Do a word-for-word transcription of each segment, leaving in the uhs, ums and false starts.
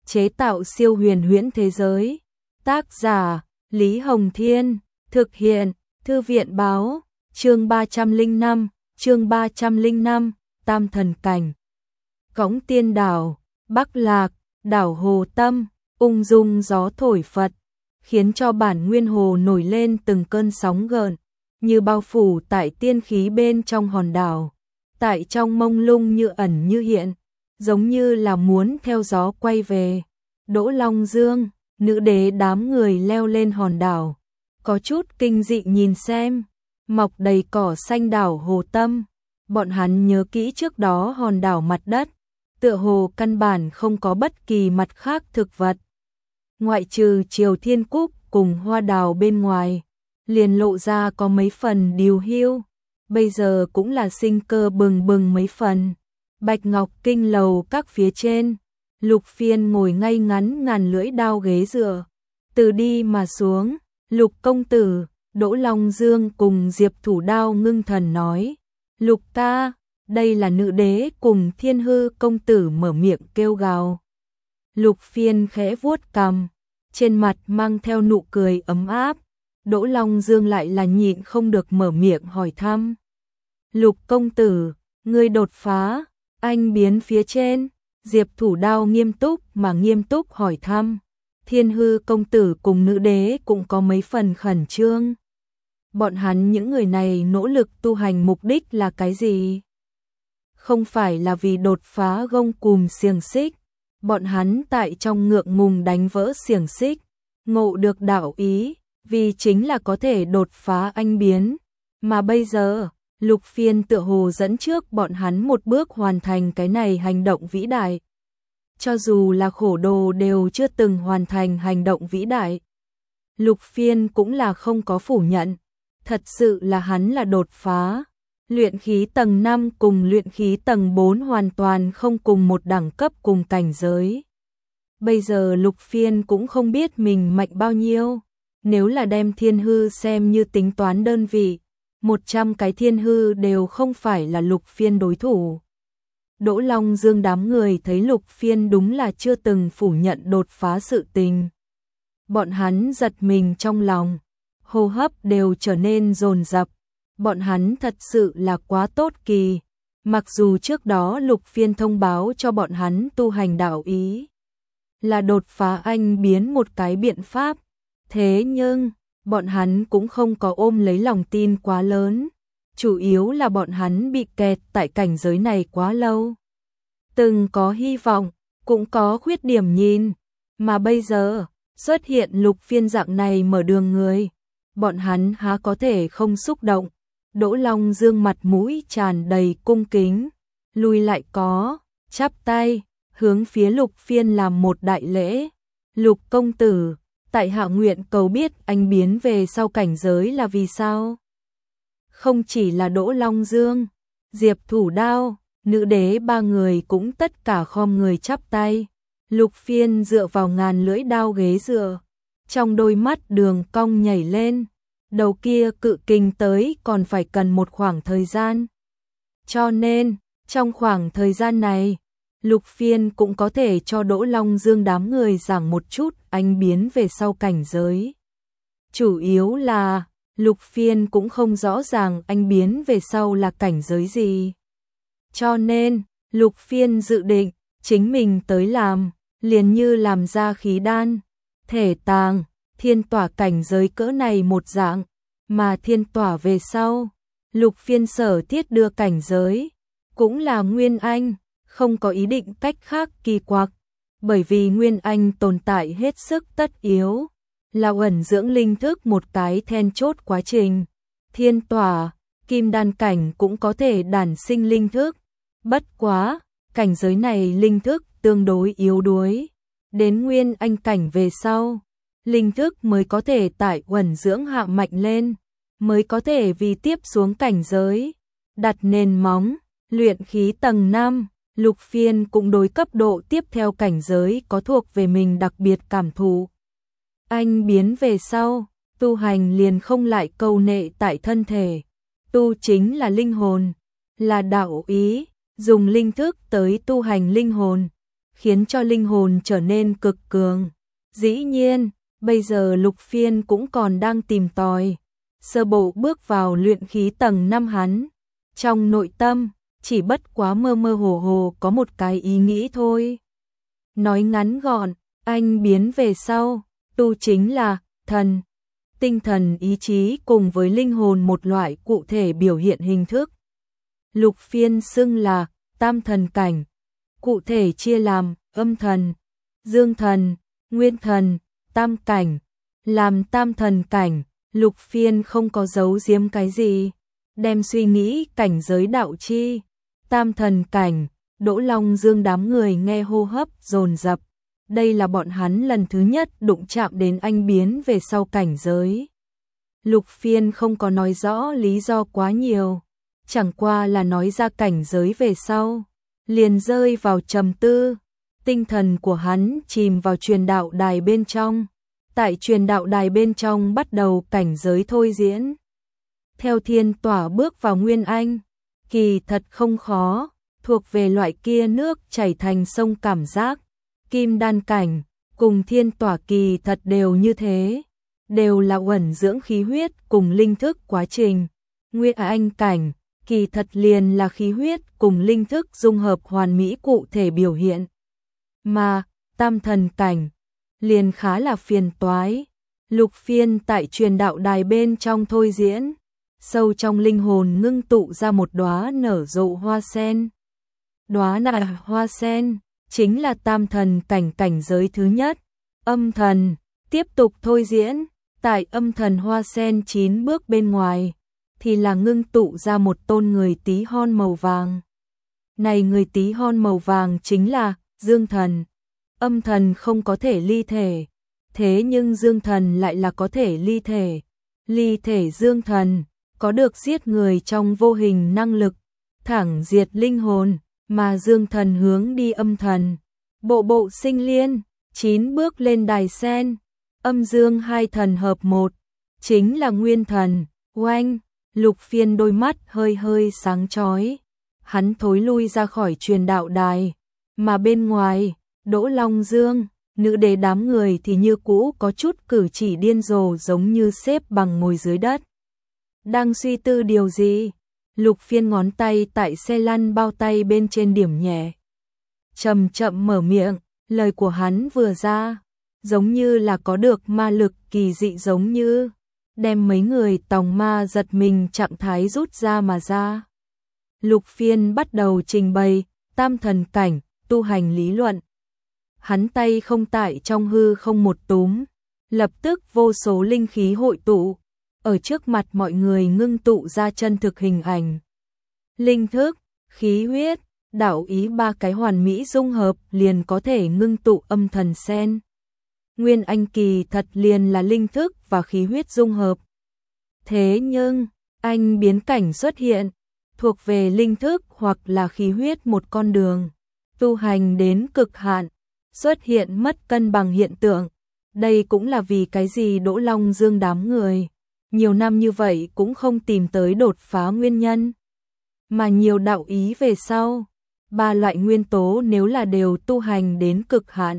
chế tạo siêu huyền huyễn thế giới. Tác giả Lý Hồng Thiên, thực hiện Thư viện Báo, chương ba trăm lẻ năm, chương ba trăm lẻ năm, Tam Thần Cảnh. Cõng Tiên Đảo, Bắc Lạc, đảo Hồ Tâm, ung dung gió thổi phật, khiến cho bản nguyên hồ nổi lên từng cơn sóng gợn, như bao phủ tại tiên khí bên trong hòn đảo, tại trong mông lung như ẩn như hiện, giống như là muốn theo gió quay về. Đỗ Long Dương, nữ đế đám người leo lên hòn đảo, có chút kinh dị nhìn xem, mọc đầy cỏ xanh đảo Hồ Tâm. Bọn hắn nhớ kỹ trước đó hòn đảo mặt đất, tựa hồ căn bản không có bất kỳ mặt khác thực vật. Ngoại trừ Triều Thiên Cúc cùng hoa đào bên ngoài, liền lộ ra có mấy phần điều hiu, bây giờ cũng là sinh cơ bừng bừng mấy phần. Bạch Ngọc Kinh lầu các phía trên, Lục Phiên ngồi ngay ngắn ngàn lưỡi đao ghế dựa, từ đi mà xuống. Lục công tử, Đỗ Long Dương cùng Diệp Thủ Đao ngưng thần nói, Lục ca, đây là nữ đế cùng Thiên Hư công tử mở miệng kêu gào. Lục Phiên khẽ vuốt cằm, trên mặt mang theo nụ cười ấm áp. Đỗ Long Dương lại là nhịn không được mở miệng hỏi thăm. Lục công tử, ngươi đột phá, anh biến phía trên. Diệp Thủ Đao nghiêm túc mà nghiêm túc hỏi thăm. Thiên Hư công tử cùng nữ đế cũng có mấy phần khẩn trương. Bọn hắn những người này nỗ lực tu hành mục đích là cái gì? Không phải là vì đột phá gông cùm xiềng xích. Bọn hắn tại trong ngượng ngùng đánh vỡ xiềng xích, ngộ được đạo ý, vì chính là có thể đột phá anh biến. Mà bây giờ, Lục Phiên tựa hồ dẫn trước bọn hắn một bước hoàn thành cái này hành động vĩ đại. Cho dù là khổ đồ đều chưa từng hoàn thành hành động vĩ đại. Lục Phiên cũng là không có phủ nhận, thật sự là hắn là đột phá. Luyện khí tầng năm cùng luyện khí tầng bốn hoàn toàn không cùng một đẳng cấp cùng cảnh giới. Bây giờ Lục Phiên cũng không biết mình mạnh bao nhiêu, nếu là đem Thiên Hư xem như tính toán đơn vị, một trăm cái Thiên Hư đều không phải là Lục Phiên đối thủ. Đỗ Long Dương đám người thấy Lục Phiên đúng là chưa từng phủ nhận đột phá sự tình. Bọn hắn giật mình trong lòng, hô hấp đều trở nên dồn dập. Bọn hắn thật sự là quá tốt kỳ, mặc dù trước đó Lục Phiên thông báo cho bọn hắn tu hành đạo ý, là đột phá anh biến một cái biện pháp, thế nhưng, bọn hắn cũng không có ôm lấy lòng tin quá lớn, chủ yếu là bọn hắn bị kẹt tại cảnh giới này quá lâu. Từng có hy vọng, cũng có khuyết điểm nhìn, mà bây giờ, xuất hiện Lục Phiên dạng này mở đường người, bọn hắn há có thể không xúc động. Đỗ Long Dương mặt mũi tràn đầy cung kính, lui lại có, chắp tay, hướng phía Lục Phiên làm một đại lễ. Lục công tử, tại hạ nguyện cầu biết anh biến về sau cảnh giới là vì sao? Không chỉ là Đỗ Long Dương, Diệp Thủ Đao, nữ đế ba người cũng tất cả khom người chắp tay. Lục Phiên dựa vào ngàn lưỡi đao ghế dựa, trong đôi mắt đường cong nhảy lên. Đầu kia cự kình tới còn phải cần một khoảng thời gian. Cho nên, trong khoảng thời gian này, Lục Phiên cũng có thể cho Đỗ Long Dương đám người giảng một chút anh biến về sau cảnh giới. Chủ yếu là, Lục Phiên cũng không rõ ràng anh biến về sau là cảnh giới gì. Cho nên, Lục Phiên dự định, chính mình tới làm, liền như làm ra khí đan, thể tàng, thiên tỏa cảnh giới cỡ này một dạng, mà thiên tỏa về sau, Lục Phiên sở thiết đưa cảnh giới, cũng là Nguyên Anh, không có ý định cách khác kỳ quặc, bởi vì Nguyên Anh tồn tại hết sức tất yếu, là ẩn dưỡng linh thức một cái then chốt quá trình. Thiên tỏa, kim đan cảnh cũng có thể đản sinh linh thức, bất quá, cảnh giới này linh thức tương đối yếu đuối, đến Nguyên Anh cảnh về sau. Linh thức mới có thể tại uẩn dưỡng hạ mạnh lên, mới có thể vì tiếp xuống cảnh giới, đặt nền móng, luyện khí tầng năm, Lục Phiên cũng đối cấp độ tiếp theo cảnh giới có thuộc về mình đặc biệt cảm thụ. Anh biến về sau, tu hành liền không lại câu nệ tại thân thể, tu chính là linh hồn, là đạo ý, dùng linh thức tới tu hành linh hồn, khiến cho linh hồn trở nên cực cường. Dĩ nhiên, bây giờ Lục Phiên cũng còn đang tìm tòi, sơ bộ bước vào luyện khí tầng năm hắn. Trong nội tâm, chỉ bất quá mơ mơ hồ hồ có một cái ý nghĩ thôi. Nói ngắn gọn, anh biến về sau, tu chính là thần. Tinh thần ý chí cùng với linh hồn một loại cụ thể biểu hiện hình thức. Lục Phiên xưng là tam thần cảnh, cụ thể chia làm âm thần, dương thần, nguyên thần, tam cảnh. Làm tam thần cảnh, Lục Phiên không có giấu giếm cái gì, đem suy nghĩ cảnh giới đạo chi. Tam thần cảnh, Đỗ Long Dương đám người nghe hô hấp dồn dập. Đây là bọn hắn lần thứ nhất đụng chạm đến anh biến về sau cảnh giới. Lục Phiên không có nói rõ lý do quá nhiều, chẳng qua là nói ra cảnh giới về sau, liền rơi vào trầm tư. Tinh thần của hắn chìm vào truyền đạo đài bên trong. Tại truyền đạo đài bên trong bắt đầu cảnh giới thôi diễn. Theo thiên tỏa bước vào Nguyên Anh, kỳ thật không khó, thuộc về loại kia nước chảy thành sông cảm giác. Kim đan cảnh cùng thiên tỏa kỳ thật đều như thế, đều là uẩn dưỡng khí huyết cùng linh thức quá trình. Nguyên Anh cảnh kỳ thật liền là khí huyết cùng linh thức dung hợp hoàn mỹ cụ thể biểu hiện. Mà tam thần cảnh liền khá là phiền toái. Lục Phiên tại truyền đạo đài bên trong thôi diễn, sâu trong linh hồn ngưng tụ ra một đóa nở rộ hoa sen. Đóa nở hoa sen chính là tam thần cảnh cảnh giới thứ nhất. Âm thần tiếp tục thôi diễn, tại âm thần hoa sen chín bước bên ngoài thì là ngưng tụ ra một tôn người tí hon màu vàng. Này người tí hon màu vàng chính là dương thần. Âm thần không có thể ly thể, thế nhưng dương thần lại là có thể ly thể. Ly thể dương thần có được giết người trong vô hình năng lực, thẳng diệt linh hồn, mà dương thần hướng đi âm thần. Bộ bộ sinh liên, chín bước lên đài sen, âm dương hai thần hợp một, chính là nguyên thần. Oanh, Lục Phiên đôi mắt hơi hơi sáng chói, hắn thối lui ra khỏi truyền đạo đài, mà bên ngoài, Đỗ Long Dương, nữ đế đám người thì như cũ có chút cử chỉ điên rồ giống như xếp bằng ngồi dưới đất. Đang suy tư điều gì? Lục Phiên ngón tay tại xe lăn bao tay bên trên điểm nhẹ. Chậm chậm mở miệng, lời của hắn vừa ra, giống như là có được ma lực kỳ dị giống như, đem mấy người tòng ma giật mình trạng thái rút ra mà ra. Lục Phiên bắt đầu trình bày tam thần cảnh, tu hành lý luận. Hắn tay không tại trong hư không một túm, lập tức vô số linh khí hội tụ, ở trước mặt mọi người ngưng tụ ra chân thực hình ảnh. Linh thức, khí huyết, đạo ý ba cái hoàn mỹ dung hợp liền có thể ngưng tụ âm thần sen. Nguyên Anh kỳ thật liền là linh thức và khí huyết dung hợp. Thế nhưng, anh biến cảnh xuất hiện, thuộc về linh thức hoặc là khí huyết một con đường, tu hành đến cực hạn, xuất hiện mất cân bằng hiện tượng. Đây cũng là vì cái gì Đỗ Long Dương đám người nhiều năm như vậy cũng không tìm tới đột phá nguyên nhân. Mà nhiều đạo ý về sau, ba loại nguyên tố nếu là đều tu hành đến cực hạn,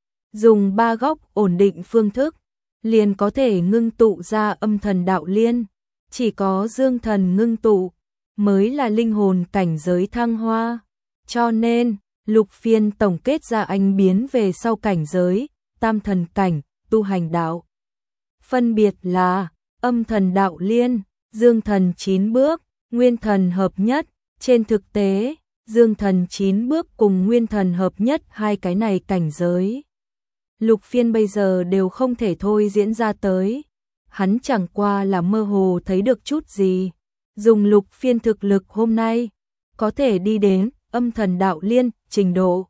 dùng ba góc ổn định phương thức, liền có thể ngưng tụ ra âm thần đạo liên. Chỉ có dương thần ngưng tụ mới là linh hồn cảnh giới thăng hoa. Cho nên, Lục Phiên tổng kết ra anh biến về sau cảnh giới, tam thần cảnh, tu hành đạo. Phân biệt là âm thần đạo liên, dương thần chín bước, nguyên thần hợp nhất. Trên thực tế, dương thần chín bước cùng nguyên thần hợp nhất hai cái này cảnh giới, Lục Phiên bây giờ đều không thể thôi diễn ra tới. Hắn chẳng qua là mơ hồ thấy được chút gì. Dùng Lục Phiên thực lực hôm nay, có thể đi đến âm thần đạo liên trình độ.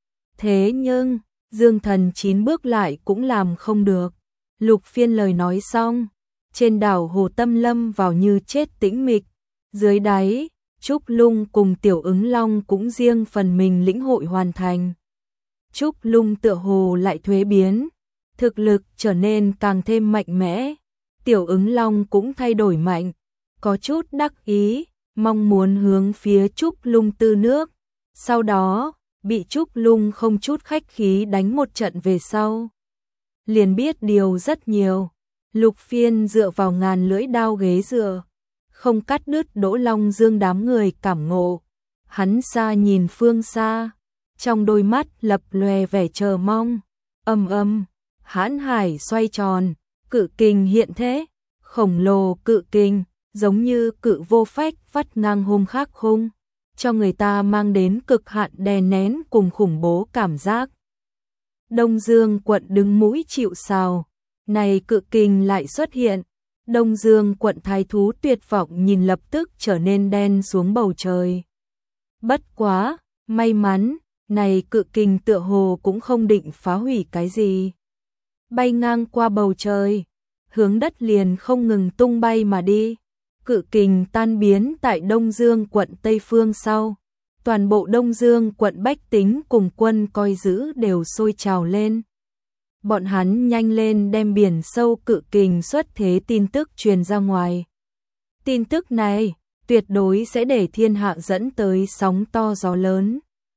Thế nhưng, dương thần chín bước lại cũng làm không được. Lục Phiên lời nói xong, trên đảo Hồ Tâm lâm vào như chết tĩnh mịch. Dưới đáy, Trúc Lung cùng Tiểu Ứng Long cũng riêng phần mình lĩnh hội hoàn thành. Trúc Lung tựa hồ lại thuế biến, thực lực trở nên càng thêm mạnh mẽ. Tiểu Ứng Long cũng thay đổi mạnh, có chút đắc ý, mong muốn hướng phía Trúc Lung tư nước. Sau đó, bị Trúc Lung không chút khách khí đánh một trận về sau. Liền biết điều rất nhiều. Lục Phiên dựa vào ngàn lưỡi đao ghế dựa, không cắt đứt Đỗ Long Dương đám người cảm ngộ. Hắn xa nhìn phương xa, trong đôi mắt lập lòe vẻ chờ mong. Âm âm, hãn hải xoay tròn, cự kình hiện thế, khổng lồ cự kình, giống như cự vô phách vắt ngang hung khắc khung, cho người ta mang đến cực hạn đè nén cùng khủng bố cảm giác. Đông Dương quận đứng mũi chịu sào, này cự kình lại xuất hiện. Đông Dương quận thái thú tuyệt vọng nhìn lập tức trở nên đen xuống bầu trời. Bất quá, may mắn, này cự kình tựa hồ cũng không định phá hủy cái gì. Bay ngang qua bầu trời, hướng đất liền không ngừng tung bay mà đi. Cự kình tan biến tại Đông Dương quận Tây Phương sau. Toàn bộ Đông Dương quận bách tính cùng quân coi giữ đều sôi trào lên. Bọn hắn nhanh lên đem biển sâu cự kình xuất thế tin tức truyền ra ngoài. Tin tức này tuyệt đối sẽ để thiên hạ dẫn tới sóng to gió lớn.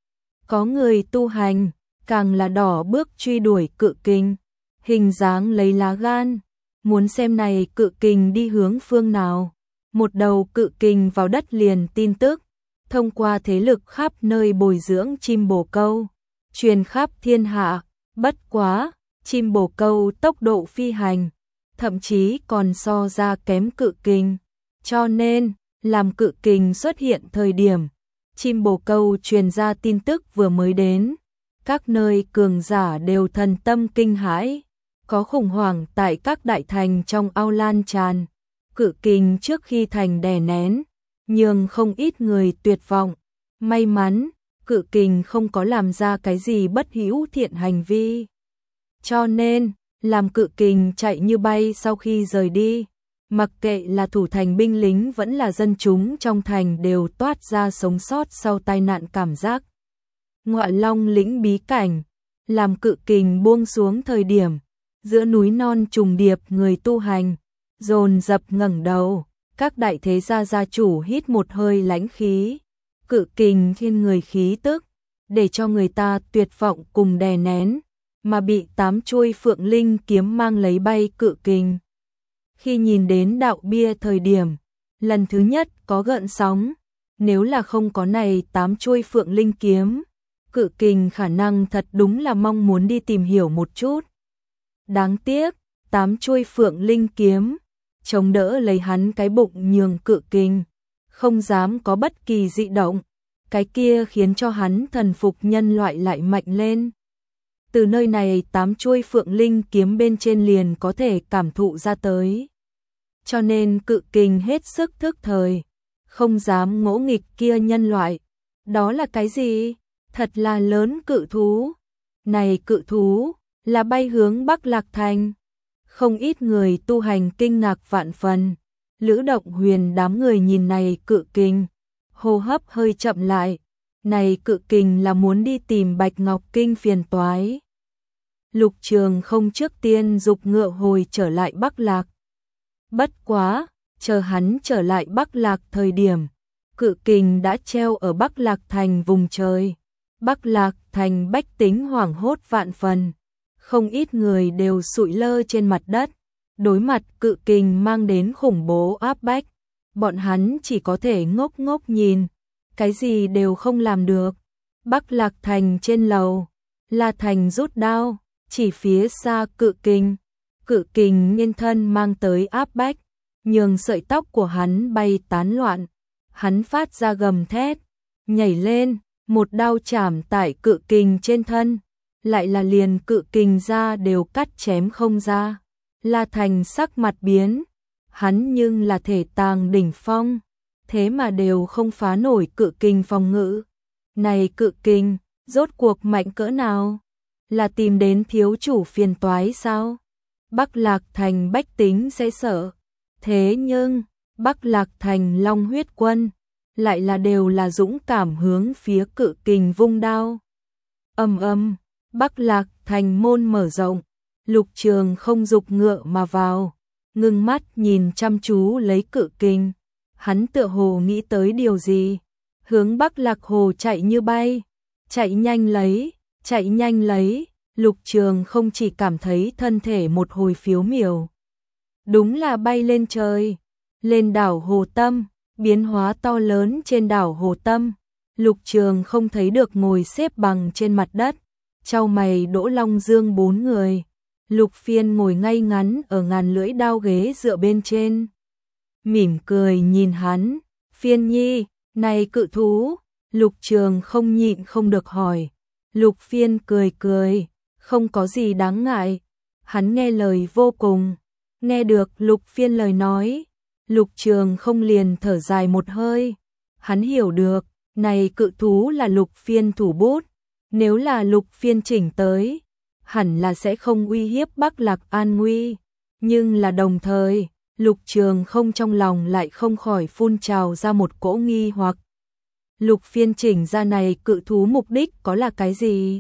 Có người tu hành, càng là đỏ bước truy đuổi cự kình, hình dáng lấy lá gan, muốn xem này cự kình đi hướng phương nào. Một đầu cự kình vào đất liền tin tức, thông qua thế lực khắp nơi bồi dưỡng chim bồ câu, truyền khắp thiên hạ. Bất quá, chim bồ câu tốc độ phi hành, thậm chí còn so ra kém cự kình, cho nên, làm cự kình xuất hiện thời điểm, chim bồ câu truyền ra tin tức vừa mới đến, các nơi cường giả đều thần tâm kinh hãi, có khủng hoảng tại các đại thành trong ao lan tràn. Cự kình trước khi thành đè nén, nhưng không ít người tuyệt vọng. May mắn, cự kình không có làm ra cái gì bất hữu thiện hành vi. Cho nên, làm cự kình chạy như bay sau khi rời đi, mặc kệ là thủ thành binh lính vẫn là dân chúng trong thành đều toát ra sống sót sau tai nạn cảm giác. Ngọa Long lĩnh bí cảnh, làm cự kình buông xuống thời điểm, giữa núi non trùng điệp người tu hành, dồn dập ngẩng đầu, các đại thế gia gia chủ hít một hơi lãnh khí. Cự kình thiên người khí tức, để cho người ta tuyệt vọng cùng đè nén, mà bị tám chuôi phượng linh kiếm mang lấy bay cự kình. Khi nhìn đến đạo bia thời điểm, lần thứ nhất có gợn sóng, nếu là không có này tám chuôi phượng linh kiếm, cự kình khả năng thật đúng là mong muốn đi tìm hiểu một chút. Đáng tiếc, tám chuôi phượng linh kiếm, chống đỡ lấy hắn cái bụng nhường cự kình, không dám có bất kỳ dị động, cái kia khiến cho hắn thần phục nhân loại lại mạnh lên. Từ nơi này tám chuôi phượng linh kiếm bên trên liền có thể cảm thụ ra tới. Cho nên cự kình hết sức thức thời, không dám ngỗ nghịch kia nhân loại. Đó là cái gì? Thật là lớn cự thú. Này cự thú, là bay hướng Bắc Lạc Thành. Không ít người tu hành kinh ngạc vạn phần. Lữ Động Huyền đám người nhìn này cự kình, hô hấp hơi chậm lại. Này cự kình là muốn đi tìm Bạch Ngọc Kinh phiền toái. Lục Trường không trước tiên dục ngựa hồi trở lại Bắc Lạc. Bất quá, chờ hắn trở lại Bắc Lạc thời điểm, cự kình đã treo ở Bắc Lạc Thành vùng trời. Bắc Lạc Thành bách tính hoảng hốt vạn phần, không ít người đều sụi lơ trên mặt đất, đối mặt cự kình mang đến khủng bố áp bách, bọn hắn chỉ có thể ngốc ngốc nhìn, cái gì đều không làm được. Bắc Lạc Thành trên lầu, La Thành rút đao, chỉ phía xa cự kình, cự kình nhân thân mang tới áp bách, nhường sợi tóc của hắn bay tán loạn, hắn phát ra gầm thét, nhảy lên, một đao chảm tại cự kình trên thân, lại là liền cự kình ra đều cắt chém không ra. La Thành sắc mặt biến, hắn nhưng là thể tàng đỉnh phong, thế mà đều không phá nổi cự kình phòng ngự. Này cự kình, rốt cuộc mạnh cỡ nào? Là tìm đến thiếu chủ phiền toái sao? Bắc Lạc Thành bách tính sẽ sợ. Thế nhưng, Bắc Lạc Thành Long huyết quân, lại là đều là dũng cảm hướng phía cự kình vung đao. Ầm ầm, Bắc Lạc Thành môn mở rộng, Lục Trường không dục ngựa mà vào, ngưng mắt nhìn chăm chú lấy cự kình, hắn tựa hồ nghĩ tới điều gì, hướng Bắc Lạc Hồ chạy như bay. chạy nhanh lấy, chạy nhanh lấy, Lục Trường không chỉ cảm thấy thân thể một hồi phiếu miểu. Đúng là bay lên trời, lên đảo Hồ Tâm, biến hóa to lớn trên đảo Hồ Tâm. Lục Trường không thấy được ngồi xếp bằng trên mặt đất, chau mày Đỗ Long Dương bốn người. Lục Phiên ngồi ngay ngắn ở ngàn lưỡi đao ghế dựa bên trên. Mỉm cười nhìn hắn, Phiên nhi, này cự thú, Lục Trường không nhịn không được hỏi. Lục Phiên cười cười, không có gì đáng ngại. Hắn nghe lời vô cùng, nghe được Lục Phiên lời nói. Lục Trường không liền thở dài một hơi. Hắn hiểu được, này cự thú là Lục Phiên thủ bút. Nếu là Lục Phiên chỉnh tới, hẳn là sẽ không uy hiếp Bắc Lạc an nguy. Nhưng là đồng thời, Lục Trường không trong lòng lại không khỏi phun trào ra một cỗ nghi hoặc. Lục Phiên chỉnh ra này cự thú mục đích có là cái gì?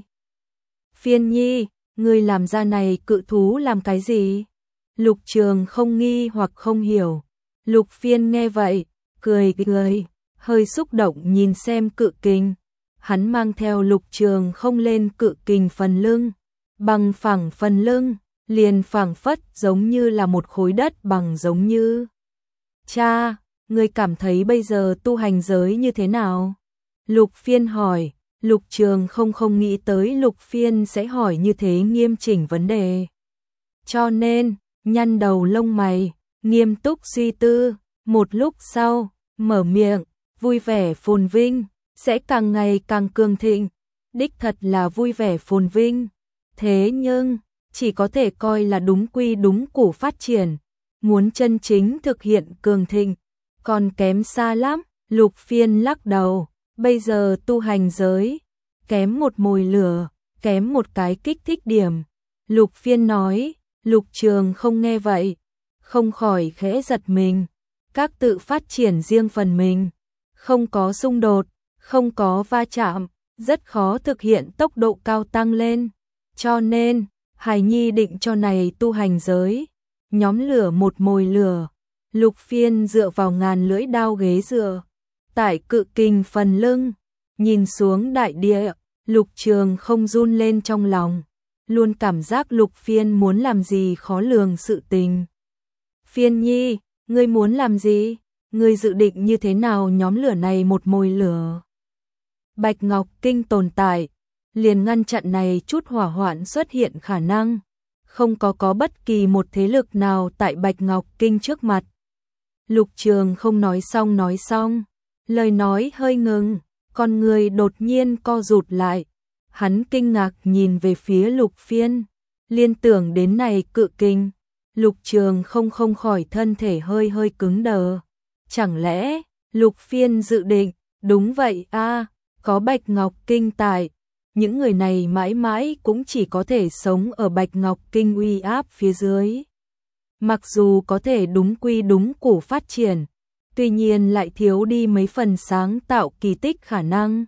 Phiên nhi, ngươi làm ra này cự thú làm cái gì? Lục Trường không nghi hoặc không hiểu. Lục Phiên nghe vậy, cười cười, hơi xúc động nhìn xem cự kình. Hắn mang theo Lục Trường không lên cự kình phần lưng, bằng phẳng phần lưng, liền phẳng phất giống như là một khối đất bằng giống như. Cha, ngươi cảm thấy bây giờ tu hành giới như thế nào? Lục Phiên hỏi. Lục Trường không không nghĩ tới Lục Phiên sẽ hỏi như thế nghiêm chỉnh vấn đề. Cho nên, nhăn đầu lông mày, nghiêm túc suy tư, một lúc sau, mở miệng, vui vẻ phồn vinh, sẽ càng ngày càng cường thịnh. Đích thật là vui vẻ phồn vinh. Thế nhưng, chỉ có thể coi là đúng quy đúng củ phát triển. Muốn chân chính thực hiện cường thịnh, còn kém xa lắm. Lục Phiên lắc đầu. Bây giờ tu hành giới, kém một mồi lửa, kém một cái kích thích điểm. Lục Phiên nói, Lục Trường không nghe vậy, không khỏi khẽ giật mình. Các tự phát triển riêng phần mình, không có xung đột, không có va chạm, rất khó thực hiện tốc độ cao tăng lên. Cho nên, Hải Nhi định cho này tu hành giới, nhóm lửa một mồi lửa. Lục Phiên dựa vào ngàn lưỡi đao ghế dựa, tại cự kình phần lưng, nhìn xuống đại địa. Lục Trường không run lên trong lòng, luôn cảm giác Lục Phiên muốn làm gì khó lường sự tình. Phiên nhi, ngươi muốn làm gì? Ngươi dự định như thế nào nhóm lửa này một mồi lửa? Bạch Ngọc Kinh tồn tại, liền ngăn chặn này chút hỏa hoạn xuất hiện khả năng. Không có có bất kỳ một thế lực nào tại Bạch Ngọc Kinh trước mặt. Lục Trường không nói xong nói xong, lời nói hơi ngừng, con người đột nhiên co rụt lại. Hắn kinh ngạc nhìn về phía Lục Phiên, liên tưởng đến này cự kình. Lục Trường không không khỏi thân thể hơi hơi cứng đờ. Chẳng lẽ, Lục Phiên dự định, đúng vậy a, có Bạch Ngọc Kinh tại, những người này mãi mãi cũng chỉ có thể sống ở Bạch Ngọc Kinh uy áp phía dưới. Mặc dù có thể đúng quy đúng củ phát triển, tuy nhiên lại thiếu đi mấy phần sáng tạo kỳ tích khả năng.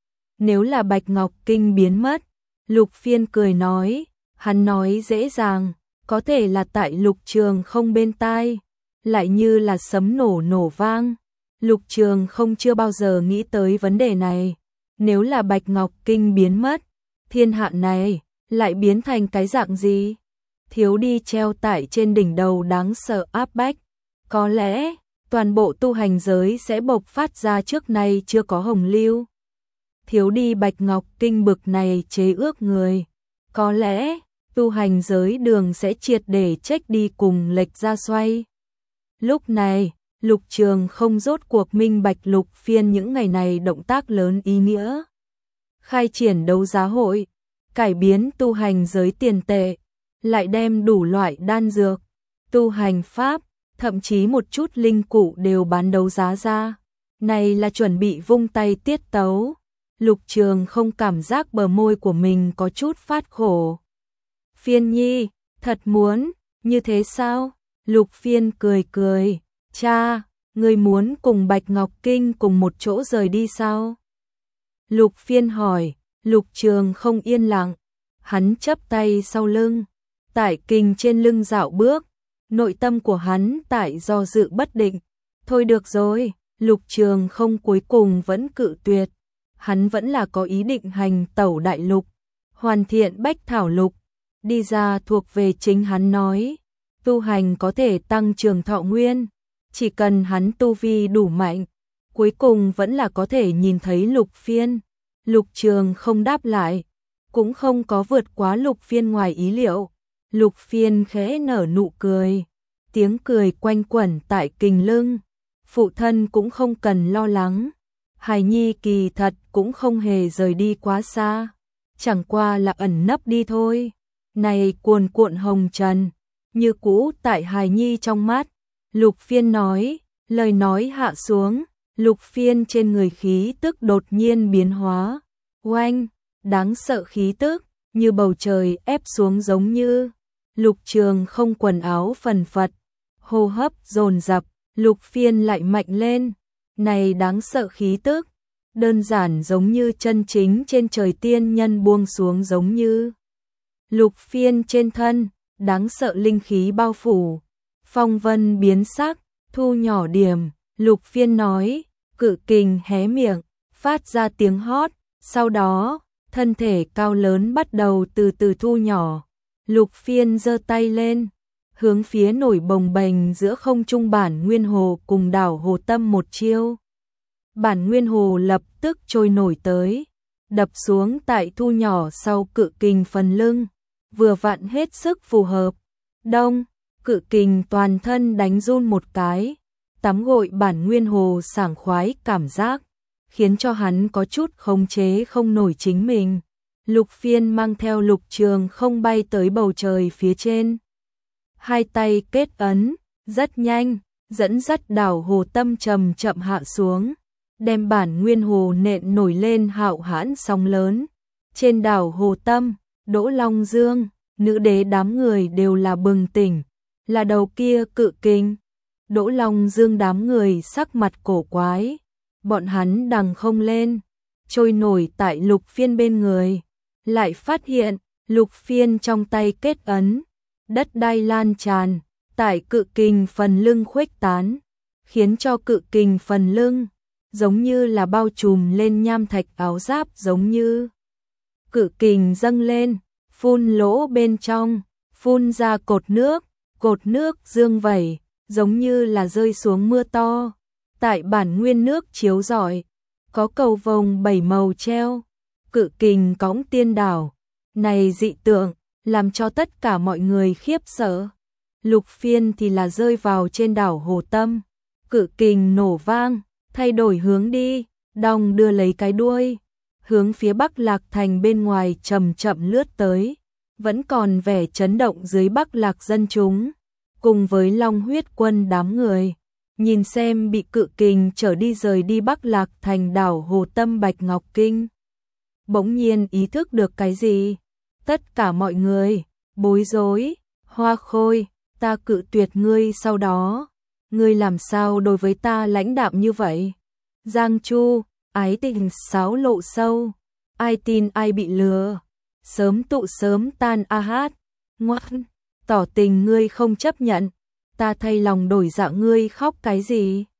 Nếu là Bạch Ngọc Kinh biến mất, Lục Phiên cười nói, hắn nói dễ dàng, có thể là tại Lục Trường không bên tai, lại như là sấm nổ nổ vang. Lục Trường không chưa bao giờ nghĩ tới vấn đề này. Nếu là Bạch Ngọc Kinh biến mất, thiên hạ này lại biến thành cái dạng gì? Thiếu đi treo tại trên đỉnh đầu đáng sợ áp bách. Có lẽ, toàn bộ tu hành giới sẽ bộc phát ra trước nay chưa có hồng lưu. Thiếu đi Bạch Ngọc Kinh bực này chế ước người. Có lẽ, tu hành giới đường sẽ triệt để trách đi cùng lệch ra xoay. Lúc này, Lục Trường không rốt cuộc minh bạch Lục Phiên những ngày này động tác lớn ý nghĩa. Khai triển đấu giá hội, cải biến tu hành giới tiền tệ, lại đem đủ loại đan dược, tu hành pháp, thậm chí một chút linh cụ đều bán đấu giá ra. Này là chuẩn bị vung tay tiết tấu. Lục Trường không cảm giác bờ môi của mình có chút phát khổ. Phiên nhi, thật muốn, như thế sao? Lục Phiên cười cười, cha, ngươi muốn cùng Bạch Ngọc Kinh cùng một chỗ rời đi sao? Lục Phiên hỏi. Lục Trường không yên lặng, hắn chắp tay sau lưng, tại kình trên lưng dạo bước, nội tâm của hắn tại do dự bất định. Thôi được rồi, Lục Trường không cuối cùng vẫn cự tuyệt. hắn vẫn là có ý định hành tẩu đại lục, hoàn thiện bách thảo lục, đi ra thuộc về chính hắn nói. Tu hành có thể tăng trường thọ nguyên, chỉ cần hắn tu vi đủ mạnh, cuối cùng vẫn là có thể nhìn thấy Lục Phiên. Lục Trường không đáp lại, cũng không có vượt quá Lục Phiên ngoài ý liệu. Lục Phiên khẽ nở nụ cười, tiếng cười quanh quẩn tại kình lưng. Phụ thân cũng không cần lo lắng, hài nhi kỳ thật cũng không hề rời đi quá xa, chẳng qua là ẩn nấp đi thôi. Này cuồn cuộn hồng trần, như cũ tại hài nhi trong mắt. Lục Phiên nói, lời nói hạ xuống, Lục Phiên trên người khí tức đột nhiên biến hóa. Oanh, đáng sợ khí tức, như bầu trời ép xuống giống như. Lục Trường không quần áo phần phật, hô hấp dồn dập, Lục Phiên lại mạnh lên. Này đáng sợ khí tức, đơn giản giống như chân chính trên trời tiên nhân buông xuống giống như. Lục Phiên trên thân, đáng sợ linh khí bao phủ, phong vân biến sắc, thu nhỏ điểm. Lục Phiên nói, cự kình hé miệng, phát ra tiếng hót, sau đó, thân thể cao lớn bắt đầu từ từ thu nhỏ. Lục Phiên giơ tay lên, hướng phía nổi bồng bềnh giữa không trung Bản Nguyên Hồ cùng đảo Hồ Tâm một chiêu. Bản Nguyên Hồ lập tức trôi nổi tới, đập xuống tại thu nhỏ sau cự kình phần lưng, vừa vặn hết sức phù hợp. Đông, cự kình toàn thân đánh run một cái, tắm gội Bản Nguyên Hồ sảng khoái cảm giác, khiến cho hắn có chút khống chế không nổi chính mình. Lục Phiên mang theo Lục Trường không bay tới bầu trời phía trên. Hai tay kết ấn, rất nhanh, dẫn dắt đảo Hồ Tâm chậm chậm hạ xuống, đem Bản Nguyên Hồ nện nổi lên hạo hãn sóng lớn. Trên đảo Hồ Tâm, Đỗ Long Dương, nữ đế đám người đều là bừng tỉnh, là đầu kia cự kình. Đỗ Long Dương đám người sắc mặt cổ quái, bọn hắn đằng không lên, trôi nổi tại Lục Phiên bên người, lại phát hiện Lục Phiên trong tay kết ấn, đất đai lan tràn, tại cự kình phần lưng khuếch tán, khiến cho cự kình phần lưng giống như là bao trùm lên nham thạch áo giáp giống như. Cự kình dâng lên, phun lỗ bên trong, phun ra cột nước, cột nước dương vẩy, giống như là rơi xuống mưa to. Tại bản nguyên nước chiếu rọi, có cầu vồng bảy màu treo, cự kình cõng tiên đảo. Này dị tượng, làm cho tất cả mọi người khiếp sợ. Lục Phiên thì là rơi vào trên đảo Hồ Tâm, cự kình nổ vang, thay đổi hướng đi, đong đưa lấy cái đuôi, hướng phía Bắc Lạc Thành bên ngoài chậm chậm lướt tới, vẫn còn vẻ chấn động dưới Bắc Lạc dân chúng, cùng với Long Huyết Quân đám người, nhìn xem bị cự kình trở đi rời đi Bắc Lạc Thành đảo Hồ Tâm Bạch Ngọc Kinh. Bỗng nhiên ý thức được cái gì? Tất cả mọi người, bối rối, Hoa Khôi, ta cự tuyệt ngươi sau đó, ngươi làm sao đối với ta lãnh đạm như vậy? Giang Chu, ái tình sáo lộ sâu, ai tin ai bị lừa, sớm tụ sớm tan a hát, ngoan, tỏ tình ngươi không chấp nhận, ta thay lòng đổi dạ ngươi khóc cái gì?